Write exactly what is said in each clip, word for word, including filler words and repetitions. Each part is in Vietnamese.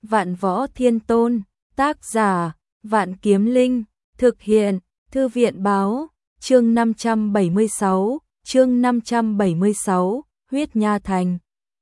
Vạn Võ Thiên Tôn, tác giả, Vạn Kiếm Linh, thực hiện, Thư viện báo, chương năm trăm bảy mươi sáu, chương năm trăm bảy mươi sáu, Huyết Nha Thành.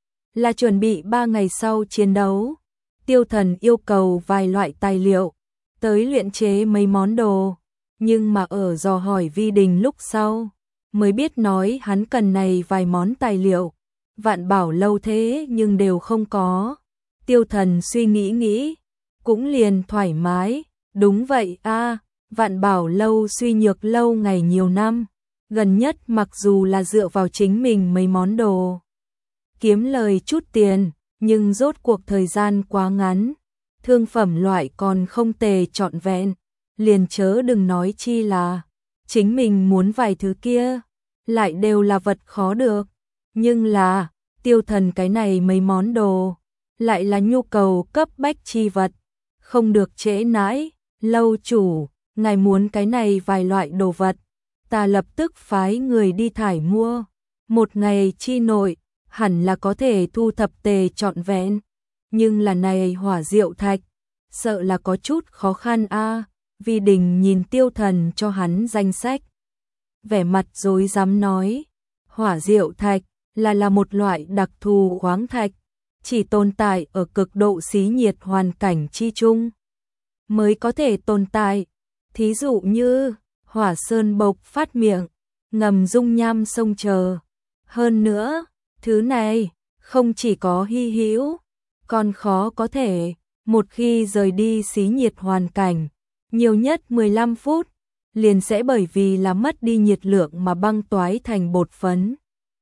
Là chuẩn bị ba ngày sau chiến đấu, Tiêu Thần yêu cầu vài loại tài liệu, tới luyện chế mấy món đồ, nhưng mà ở dò hỏi Vi Đình lúc sau, mới biết nói hắn cần này vài món tài liệu, Vạn Bảo lâu thế nhưng đều không có. Tiêu Thần suy nghĩ nghĩ, cũng liền thoải mái, đúng vậy a, Vạn Bảo lâu suy nhược lâu ngày nhiều năm, gần nhất mặc dù là dựa vào chính mình mấy món đồ, kiếm lời chút tiền, nhưng rốt cuộc thời gian quá ngắn, thương phẩm loại còn không tề trọn vẹn, liền chớ đừng nói chi là chính mình muốn vài thứ kia, lại đều là vật khó được, nhưng là Tiêu Thần cái này mấy món đồ lại là nhu cầu cấp bách chi vật, không được trễ nãi. Lâu chủ, ngài muốn cái này vài loại đồ vật, ta lập tức phái người đi thải mua, một ngày chi nội hẳn là có thể thu thập tề trọn vẹn, nhưng là này hỏa diệu thạch, sợ là có chút khó khăn a. Vi Đình nhìn Tiêu Thần cho hắn danh sách, vẻ mặt rối rắm nói, hỏa diệu thạch là là một loại đặc thù khoáng thạch, chỉ tồn tại ở cực độ xí nhiệt hoàn cảnh chi chung mới có thể tồn tại, thí dụ như hỏa sơn bộc phát miệng, ngầm dung nham sông chờ. Hơn nữa, thứ này không chỉ có hy hữu, còn khó có thể, một khi rời đi xí nhiệt hoàn cảnh, nhiều nhất mười lăm phút, liền sẽ bởi vì là mất đi nhiệt lượng mà băng toái thành bột phấn.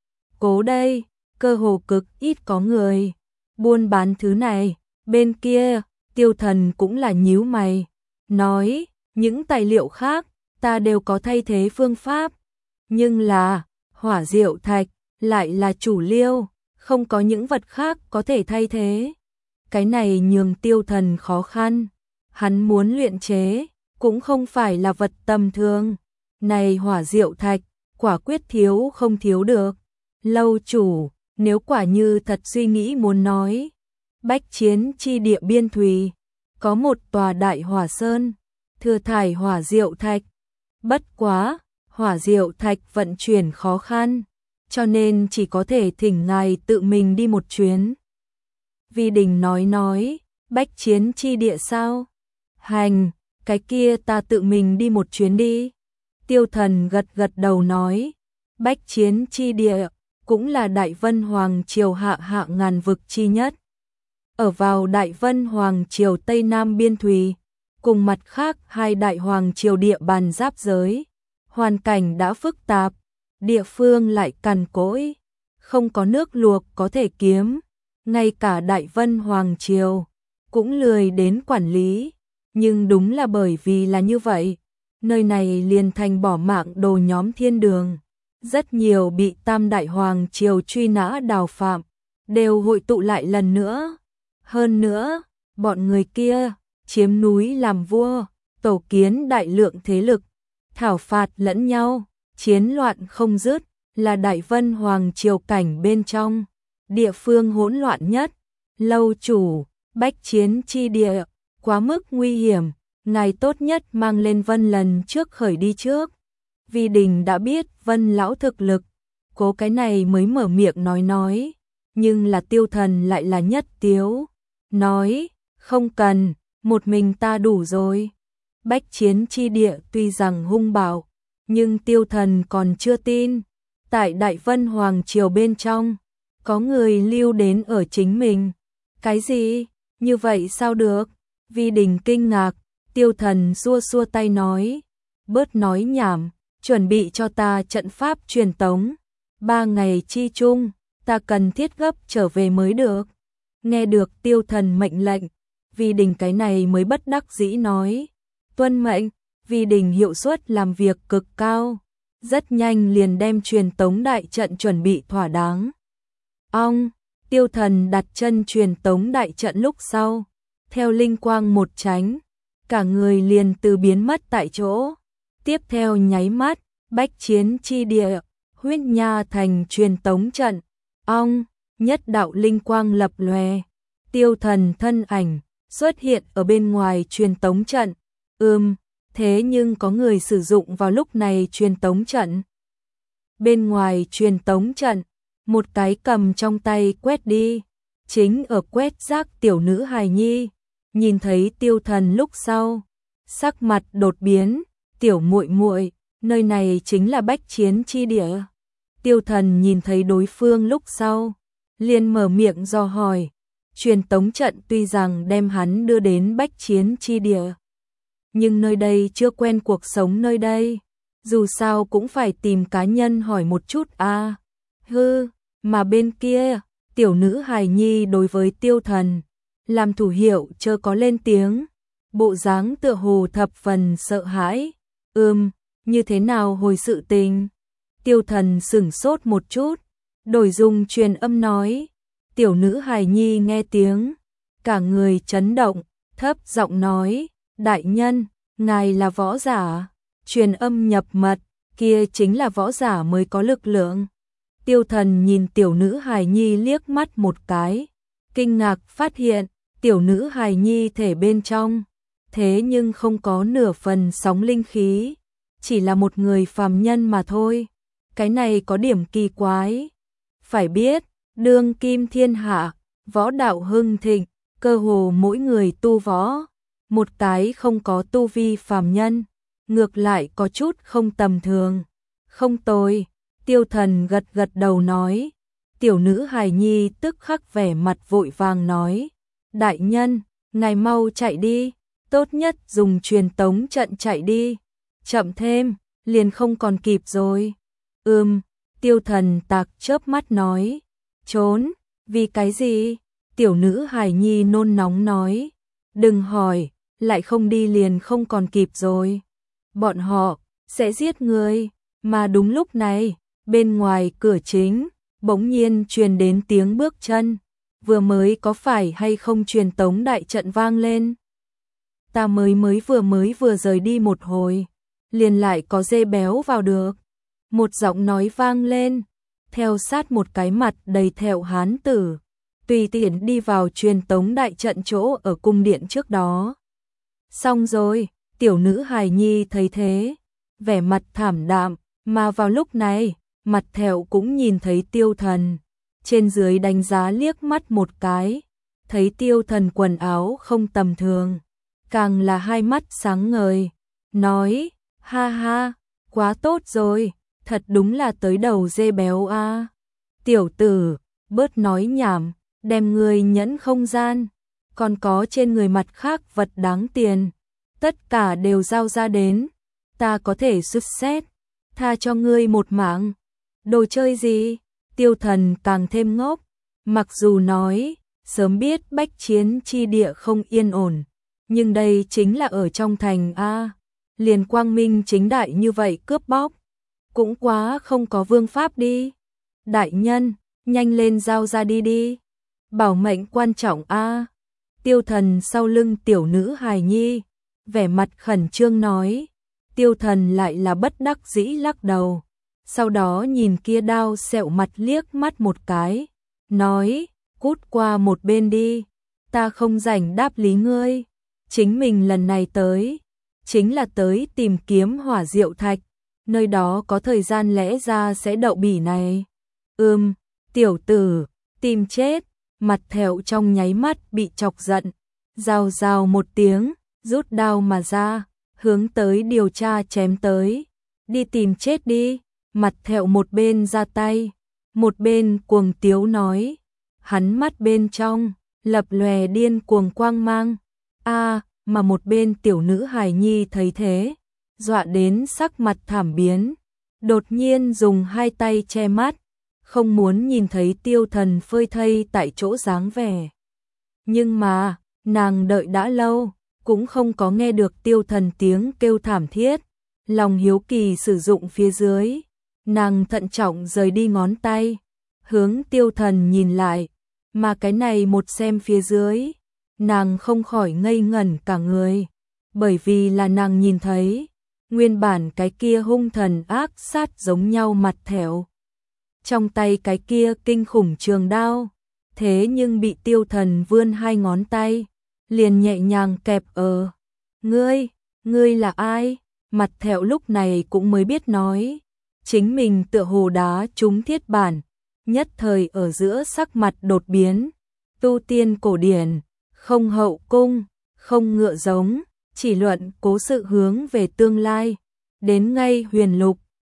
Cố đây, cơ hồ cực ít có người buôn bán thứ này, bên kia, Tiêu Thần cũng là nhíu mày, nói, những tài liệu khác, ta đều có thay thế phương pháp, nhưng là, hỏa diệu thạch, lại là chủ liêu, không có những vật khác có thể thay thế. Cái này nhường Tiêu Thần khó khăn, hắn muốn luyện chế, cũng không phải là vật tầm thường, này hỏa diệu thạch, quả quyết thiếu không thiếu được. Lâu chủ, nếu quả như thật suy nghĩ muốn nói, bách chiến chi địa biên thùy, có một tòa đại hỏa sơn, thừa thải hỏa diệu thạch, bất quá, hỏa diệu thạch vận chuyển khó khăn, cho nên chỉ có thể thỉnh ngài tự mình đi một chuyến. Vi Đình nói nói, bách chiến chi địa sao? Hành, cái kia ta tự mình đi một chuyến đi. Tiêu Thần gật gật đầu nói, bách chiến chi địa cũng là Đại Vân Hoàng Triều hạ hạ ngàn vực chi nhất. Ở vào Đại Vân Hoàng Triều Tây Nam biên thùy, cùng mặt khác hai Đại Hoàng Triều địa bàn giáp giới, hoàn cảnh đã phức tạp, địa phương lại cằn cỗi, không có nước luộc có thể kiếm, ngay cả Đại Vân Hoàng Triều cũng lười đến quản lý, nhưng đúng là bởi vì là như vậy, nơi này liền thành bỏ mạng đồ nhóm thiên đường. Rất nhiều bị Tam Đại Hoàng Triều truy nã đào phạm, đều hội tụ lại lần nữa. Hơn nữa, bọn người kia, chiếm núi làm vua, tổ kiến đại lượng thế lực, thảo phạt lẫn nhau, chiến loạn không dứt, là Đại Vân Hoàng Triều cảnh bên trong, địa phương hỗn loạn nhất. Lâu chủ, bách chiến chi địa, quá mức nguy hiểm, ngài tốt nhất mang lên Vân lần trước khởi đi trước. Vi Đình đã biết Vân lão thực lực, cố cái này mới mở miệng nói nói, nhưng là Tiêu Thần lại là nhất tiếu, nói, không cần, một mình ta đủ rồi. Bách chiến chi địa tuy rằng hung bạo, nhưng Tiêu Thần còn chưa tin, tại Đại Vân Hoàng Triều bên trong, có người lưu đến ở chính mình. Cái gì? Như vậy sao được? Vi Đình kinh ngạc, Tiêu Thần xua xua tay nói, bớt nói nhảm. Chuẩn bị cho ta trận pháp truyền tống, ba ngày chi chung, ta cần thiết gấp trở về mới được. Nghe được Tiêu Thần mệnh lệnh, Vi Đình cái này mới bất đắc dĩ nói, tuân mệnh. Vi Đình hiệu suất làm việc cực cao, rất nhanh liền đem truyền tống đại trận chuẩn bị thỏa đáng. Ong, Tiêu Thần đặt chân truyền tống đại trận lúc sau, theo linh quang một tránh, cả người liền từ biến mất tại chỗ. Tiếp theo nháy mắt, bách chiến chi địa, Huyết Nha Thành truyền tống trận, ong, nhất đạo linh quang lập lòe, Tiêu Thần thân ảnh xuất hiện ở bên ngoài truyền tống trận. Ừm, thế nhưng có người sử dụng vào lúc này truyền tống trận. Bên ngoài truyền tống trận, một cái cầm trong tay quét đi, chính ở quét rác tiểu nữ hài nhi, nhìn thấy Tiêu Thần lúc sau, sắc mặt đột biến, "Tiểu muội muội, nơi này chính là bách chiến chi địa." Tiêu Thần nhìn thấy đối phương lúc sau, liền mở miệng dò hỏi. Truyền tống trận tuy rằng đem hắn đưa đến bách chiến chi địa, nhưng nơi đây chưa quen cuộc sống nơi đây, dù sao cũng phải tìm cá nhân hỏi một chút a. À. Hư, mà bên kia, tiểu nữ hài nhi đối với Tiêu Thần, làm thủ hiệu chớ có lên tiếng, bộ dáng tựa hồ thập phần sợ hãi. Ừm, như thế nào hồi sự tình? Tiêu Thần sửng sốt một chút, đổi dùng truyền âm nói. Tiểu nữ hài nhi nghe tiếng, cả người chấn động, thấp giọng nói, đại nhân, ngài là võ giả. Truyền âm nhập mật, kia chính là võ giả mới có lực lượng. Tiêu Thần nhìn tiểu nữ hài nhi liếc mắt một cái, kinh ngạc phát hiện, tiểu nữ hài nhi thể bên trong, thế nhưng không có nửa phần sóng linh khí, chỉ là một người phàm nhân mà thôi. Cái này có điểm kỳ quái. Phải biết, đương kim thiên hạ, võ đạo hưng thịnh, cơ hồ mỗi người tu võ, một cái không có tu vi phàm nhân, ngược lại có chút không tầm thường. Không tồi, Tiêu Thần gật gật đầu nói. Tiểu nữ hài nhi tức khắc vẻ mặt vội vàng nói, đại nhân, ngài mau chạy đi, tốt nhất dùng truyền tống trận chạy đi, chậm thêm, liền không còn kịp rồi. Ừm, Tiêu Thần tạc chớp mắt nói, trốn, vì cái gì? Tiểu nữ hài nhi nôn nóng nói, đừng hỏi, lại không đi liền không còn kịp rồi. Bọn họ sẽ giết người, mà đúng lúc này, bên ngoài cửa chính, bỗng nhiên truyền đến tiếng bước chân, vừa mới có phải hay không truyền tống đại trận vang lên. Ta mới mới vừa mới vừa rời đi một hồi, liền lại có dê béo vào được. Một giọng nói vang lên, theo sát một cái mặt đầy thẹo hán tử, tùy tiện đi vào truyền tống đại trận chỗ ở cung điện trước đó. Xong rồi, tiểu nữ hài nhi thấy thế, vẻ mặt thảm đạm, mà vào lúc này, mặt thẹo cũng nhìn thấy Tiêu Thần, trên dưới đánh giá liếc mắt một cái, thấy Tiêu Thần quần áo không tầm thường, càng là hai mắt sáng ngời, nói, ha ha, quá tốt rồi, thật đúng là tới đầu dê béo a. À. Tiểu tử, bớt nói nhảm, đem người nhẫn không gian, còn có trên người mặt khác vật đáng tiền, tất cả đều giao ra đến, ta có thể xuất xét, tha cho ngươi một mạng. Đồ chơi gì? Tiêu Thần càng thêm ngốc, mặc dù nói, sớm biết bách chiến chi địa không yên ổn, nhưng đây chính là ở trong thành a, liền quang minh chính đại như vậy cướp bóc, cũng quá không có vương pháp đi. Đại nhân, nhanh lên giao ra đi đi, bảo mệnh quan trọng a. Tiêu Thần sau lưng tiểu nữ hài nhi, vẻ mặt khẩn trương nói. Tiêu Thần lại là bất đắc dĩ lắc đầu, sau đó nhìn kia đao sẹo mặt liếc mắt một cái, nói, cút qua một bên đi, ta không rảnh đáp lý ngươi, chính mình lần này tới, chính là tới tìm kiếm hỏa diệu thạch, nơi đó có thời gian lẽ ra sẽ đậu bỉ này. Ừm, tiểu tử, tìm chết, mặt thẹo trong nháy mắt bị chọc giận, rào rào một tiếng, rút đao mà ra, hướng tới điều tra chém tới, đi tìm chết đi. Mặt thẹo một bên ra tay, một bên cuồng tiếu nói, hắn mắt bên trong, lập lòe điên cuồng quang mang, a à, mà một bên tiểu nữ hài nhi thấy thế, dọa đến sắc mặt thảm biến, đột nhiên dùng hai tay che mắt, không muốn nhìn thấy Tiêu Thần phơi thây tại chỗ dáng vẻ. Nhưng mà, nàng đợi đã lâu, cũng không có nghe được Tiêu Thần tiếng kêu thảm thiết, lòng hiếu kỳ sử dụng phía dưới. Nàng thận trọng rời đi ngón tay, hướng Tiêu Thần nhìn lại, mà cái này một xem phía dưới, nàng không khỏi ngây ngẩn cả người, bởi vì là nàng nhìn thấy, nguyên bản cái kia hung thần ác sát giống nhau mặt thẹo. Trong tay cái kia kinh khủng trường đao, thế nhưng bị Tiêu Thần vươn hai ngón tay, liền nhẹ nhàng kẹp ở. Ngươi, ngươi là ai? Mặt Thẹo lúc này cũng mới biết nói. Chính mình tựa hồ đá trúng thiết bản, nhất thời ở giữa sắc mặt đột biến. Tu tiên cổ điển, không hậu cung, không ngựa giống, chỉ luận cố sự hướng về tương lai. Đến ngay huyền lục,